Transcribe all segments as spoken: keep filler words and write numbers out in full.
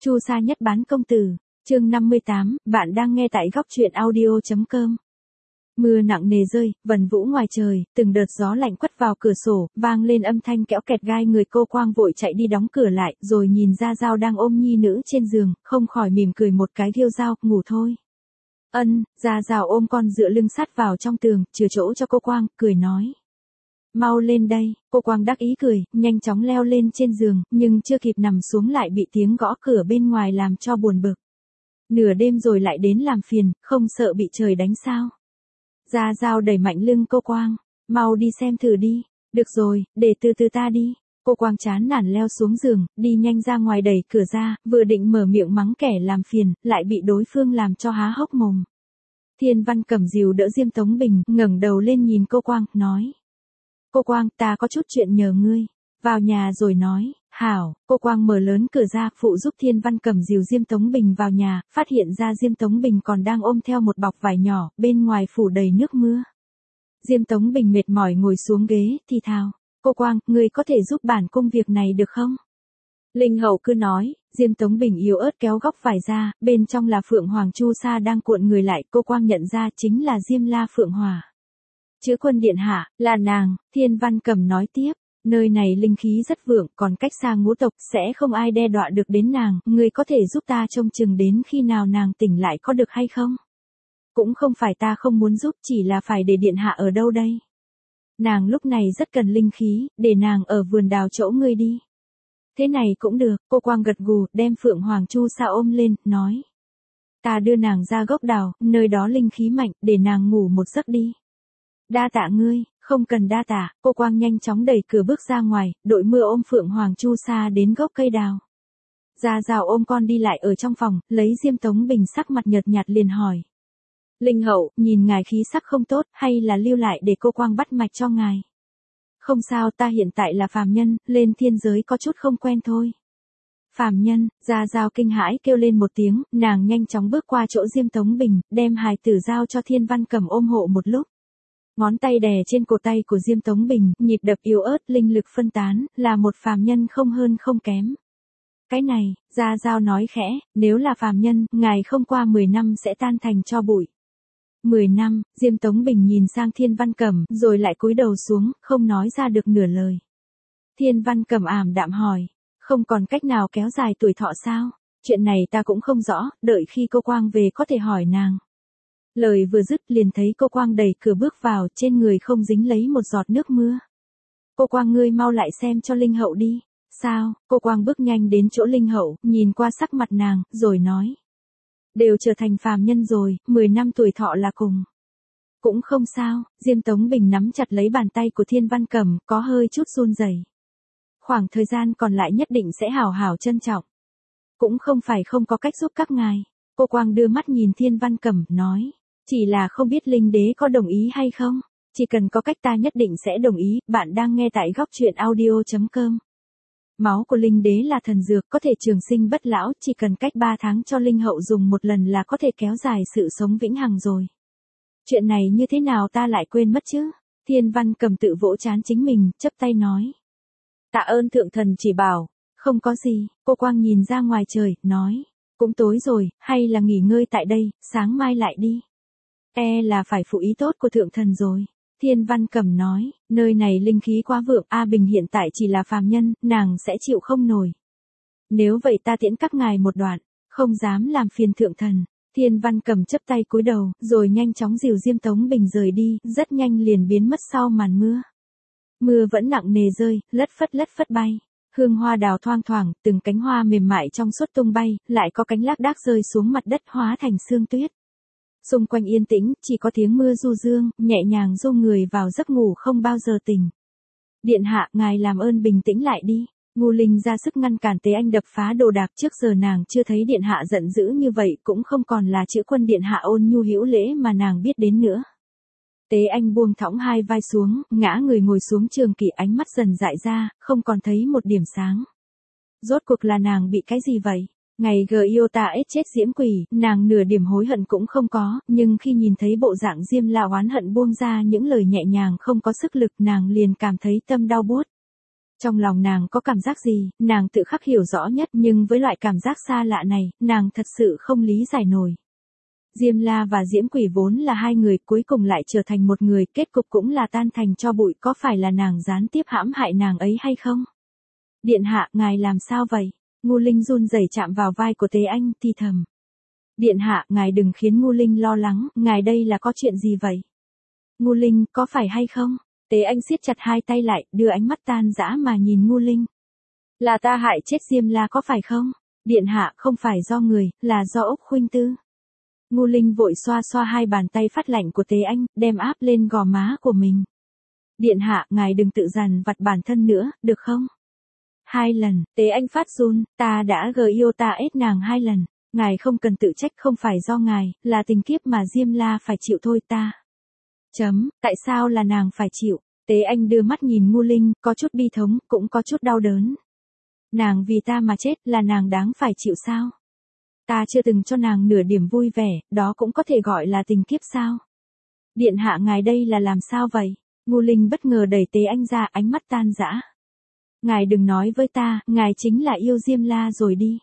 Chu Sa Nhất Bán Công Tử, chương năm mươi tám, bạn đang nghe tại góc truyện audio chấm com. Mưa nặng nề rơi, vần vũ ngoài trời, từng đợt gió lạnh quất vào cửa sổ, vang lên âm thanh kéo kẹt gai người. Cô Quang vội chạy đi đóng cửa lại, rồi nhìn Gia Giao đang ôm nhi nữ trên giường, không khỏi mỉm cười một cái. Thiêu Giao, ngủ thôi. Ân, Gia Giao ôm con dựa lưng sát vào trong tường, chừa chỗ cho cô Quang, cười nói. Mau lên đây. Cô Quang đắc ý cười, nhanh chóng leo lên trên giường, nhưng chưa kịp nằm xuống lại bị tiếng gõ cửa bên ngoài làm cho buồn bực. Nửa đêm rồi lại đến làm phiền, không sợ bị trời đánh sao? Gia Giao đẩy mạnh lưng cô Quang, mau đi xem thử đi. Được rồi, để từ từ ta đi. Cô Quang chán nản leo xuống giường, đi nhanh ra ngoài đẩy cửa ra, vừa định mở miệng mắng kẻ làm phiền, lại bị đối phương làm cho há hốc mồm. Thiên Văn cầm dìu đỡ Diêm Tống Bình, ngẩng đầu lên nhìn cô Quang, nói. Cô Quang, ta có chút chuyện nhờ ngươi. Vào nhà rồi nói. Hảo. Cô Quang mở lớn cửa ra, phụ giúp Thiên Văn cầm dìu Diêm Tống Bình vào nhà, phát hiện ra Diêm Tống Bình còn đang ôm theo một bọc vải nhỏ, bên ngoài phủ đầy nước mưa. Diêm Tống Bình mệt mỏi ngồi xuống ghế, thì thào. Cô Quang, ngươi có thể giúp bản cung việc này được không? Linh Hậu cứ nói. Diêm Tống Bình yếu ớt kéo góc vải ra, bên trong là Phượng Hoàng Chu Sa đang cuộn người lại. Cô Quang nhận ra chính là Diêm La Phượng Hòa. Chữ quân điện hạ, là nàng. Thiên Văn cầm nói tiếp. Nơi này linh khí rất vượng, còn cách xa ngũ tộc, sẽ không ai đe dọa được đến nàng. Ngươi có thể giúp ta trông chừng đến khi nào nàng tỉnh lại có được hay không? Cũng không phải ta không muốn giúp, chỉ là phải để điện hạ ở đâu đây? Nàng lúc này rất cần linh khí, để nàng ở vườn đào chỗ ngươi đi. Thế này cũng được. Cô Quang gật gù, đem Phượng Hoàng Chu Sa ôm lên, nói. Ta đưa nàng ra gốc đào, nơi đó linh khí mạnh, để nàng ngủ một giấc đi. Đa tạ ngươi. Không cần đa tạ. Cô Quang nhanh chóng đẩy cửa bước ra ngoài, đội mưa ôm Phượng Hoàng Chu Sa đến gốc cây đào. Gia Giao ôm con đi lại ở trong phòng, lấy Diêm Tống Bình sắc mặt nhợt nhạt liền hỏi. Linh Hậu, nhìn ngài khí sắc không tốt, hay là lưu lại để cô Quang bắt mạch cho ngài? Không sao, ta hiện tại là phàm nhân, lên thiên giới có chút không quen thôi. Phàm nhân. Gia Giao kinh hãi kêu lên một tiếng, nàng nhanh chóng bước qua chỗ Diêm Tống Bình, đem hài tử giao cho Thiên Văn cầm ôm hộ một lúc. Ngón tay đè trên cổ tay của Diêm Tống Bình, nhịp đập yếu ớt, linh lực phân tán, là một phàm nhân không hơn không kém. Cái này, Gia Giao nói khẽ, nếu là phàm nhân, ngài không qua mười năm sẽ tan thành tro bụi. mười năm, Diêm Tống Bình nhìn sang Thiên Văn Cầm, rồi lại cúi đầu xuống, không nói ra được nửa lời. Thiên Văn Cầm ảm đạm hỏi, không còn cách nào kéo dài tuổi thọ sao? Chuyện này ta cũng không rõ, đợi khi cô Quang về có thể hỏi nàng. Lời vừa dứt liền thấy cô Quang đẩy cửa bước vào, trên người không dính lấy một giọt nước mưa. Cô Quang, ngươi mau lại xem cho Linh Hậu đi. Sao? Cô Quang bước nhanh đến chỗ Linh Hậu, nhìn qua sắc mặt nàng, rồi nói. Đều trở thành phàm nhân rồi, mười năm tuổi thọ là cùng. Cũng không sao. Diêm Tống Bình nắm chặt lấy bàn tay của Thiên Văn Cầm, có hơi chút run rẩy. Khoảng thời gian còn lại nhất định sẽ hảo hảo trân trọng. Cũng không phải không có cách giúp các ngài. Cô Quang đưa mắt nhìn Thiên Văn Cầm, nói. Chỉ là không biết Linh Đế có đồng ý hay không? Chỉ cần có cách ta nhất định sẽ đồng ý. Bạn đang nghe tại góc truyện audio chấm com. Máu của Linh Đế là thần dược, có thể trường sinh bất lão, chỉ cần cách ba tháng cho Linh Hậu dùng một lần là có thể kéo dài sự sống vĩnh hằng rồi. Chuyện này như thế nào ta lại quên mất chứ? Thiên Văn Cầm tự vỗ trán chính mình, chắp tay nói. Tạ ơn thượng thần chỉ bảo. Không có gì. Cô Quang nhìn ra ngoài trời, nói. Cũng tối rồi, hay là nghỉ ngơi tại đây, sáng mai lại đi. E là phải phụ ý tốt của thượng thần rồi. Thiên Văn Cầm nói, nơi này linh khí quá vượng, A Bình hiện tại chỉ là phàm nhân, nàng sẽ chịu không nổi. Nếu vậy ta tiễn các ngài một đoạn, không dám làm phiền thượng thần. Thiên Văn Cầm chấp tay cúi đầu, rồi nhanh chóng dìu Diêm Tống Bình rời đi, rất nhanh liền biến mất sau màn mưa. Mưa vẫn nặng nề rơi, lất phất lất phất bay. Hương hoa đào thoang thoảng, từng cánh hoa mềm mại trong suốt tung bay, lại có cánh lác đác rơi xuống mặt đất hóa thành sương tuyết. Xung quanh yên tĩnh, chỉ có tiếng mưa du dương, nhẹ nhàng du người vào giấc ngủ không bao giờ tỉnh. Điện hạ, ngài làm ơn bình tĩnh lại đi. Ngô Linh ra sức ngăn cản Tế Anh đập phá đồ đạc, trước giờ nàng chưa thấy điện hạ giận dữ như vậy, cũng không còn là chữ quân điện hạ ôn nhu hữu lễ mà nàng biết đến nữa. Tế Anh buông thõng hai vai xuống, ngã người ngồi xuống trường kỷ, ánh mắt dần dại ra, không còn thấy một điểm sáng. Rốt cuộc là nàng bị cái gì vậy? Ngày Giota ết chết diễm quỷ, nàng nửa điểm hối hận cũng không có, nhưng khi nhìn thấy bộ dạng Diêm La oán hận buông ra những lời nhẹ nhàng không có sức lực, nàng liền cảm thấy tâm đau buốt. Trong lòng nàng có cảm giác gì, nàng tự khắc hiểu rõ nhất, nhưng với loại cảm giác xa lạ này, nàng thật sự không lý giải nổi. Diêm La và Diễm Quỷ vốn là hai người, cuối cùng lại trở thành một người, kết cục cũng là tan thành tro bụi, có phải là nàng gián tiếp hãm hại nàng ấy hay không? Điện hạ, ngài làm sao vậy? Ngu Linh run rẩy chạm vào vai của Tế Anh, thì thầm. Điện hạ, ngài đừng khiến Ngu Linh lo lắng, ngài đây là có chuyện gì vậy? Ngu Linh, có phải hay không? Tế Anh siết chặt hai tay lại, đưa ánh mắt tan dã mà nhìn Ngu Linh. Là ta hại chết Diêm La có phải không? Điện hạ, không phải do người, là do Úc Khuynh Tư. Ngu Linh vội xoa xoa hai bàn tay phát lạnh của Tế Anh, đem áp lên gò má của mình. Điện hạ, ngài đừng tự dằn vặt bản thân nữa, được không? Hai lần, Tế Anh phát run, ta đã gờ yêu ta ép nàng hai lần. Ngài không cần tự trách, không phải do ngài, là tình kiếp mà Diêm La phải chịu thôi ta. Chấm, tại sao là nàng phải chịu? Tế Anh đưa mắt nhìn Ngu Linh, có chút bi thống, cũng có chút đau đớn. Nàng vì ta mà chết, là nàng đáng phải chịu sao? Ta chưa từng cho nàng nửa điểm vui vẻ, đó cũng có thể gọi là tình kiếp sao? Điện hạ, ngài đây là làm sao vậy? Ngu Linh bất ngờ đẩy Tế Anh ra, ánh mắt tan rã. Ngài đừng nói với ta, ngài chính là yêu Diêm La rồi đi.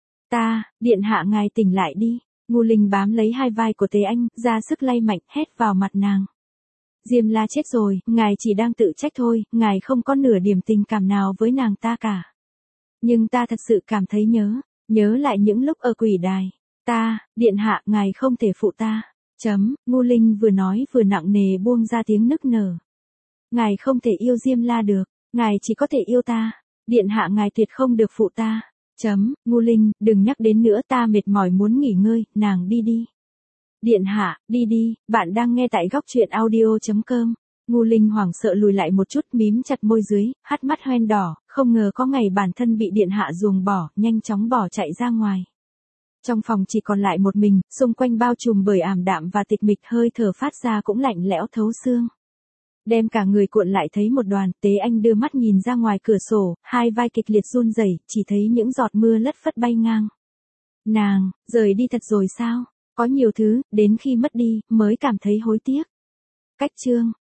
Ta, điện hạ, ngài tỉnh lại đi. Ngu Linh bám lấy hai vai của Tế Anh, ra sức lay mạnh, hét vào mặt nàng. Diêm La chết rồi, ngài chỉ đang tự trách thôi, ngài không có nửa điểm tình cảm nào với nàng ta cả. Nhưng ta thật sự cảm thấy nhớ, nhớ lại những lúc ở quỷ đài. Ta, điện hạ, ngài không thể phụ ta. Chấm, Ngu Linh vừa nói vừa nặng nề buông ra tiếng nức nở. Ngài không thể yêu Diêm La được, ngài chỉ có thể yêu ta. Điện hạ, ngài tuyệt không được phụ ta. Chấm, Ngu Linh, đừng nhắc đến nữa, ta mệt mỏi muốn nghỉ ngơi, nàng đi đi. Điện hạ, đi đi, bạn đang nghe tại góc truyện audio chấm com. Ngu Linh hoảng sợ lùi lại một chút, mím chặt môi dưới, hắt mắt hoen đỏ, không ngờ có ngày bản thân bị điện hạ ruồng bỏ, nhanh chóng bỏ chạy ra ngoài. Trong phòng chỉ còn lại một mình, xung quanh bao trùm bởi ảm đạm và tịch mịch, hơi thở phát ra cũng lạnh lẽo thấu xương. Đem cả người cuộn lại thấy một đoàn, Tế Anh đưa mắt nhìn ra ngoài cửa sổ, hai vai kịch liệt run rẩy, chỉ thấy những giọt mưa lất phất bay ngang. Nàng, rời đi thật rồi sao? Có nhiều thứ, đến khi mất đi, mới cảm thấy hối tiếc. Cách chương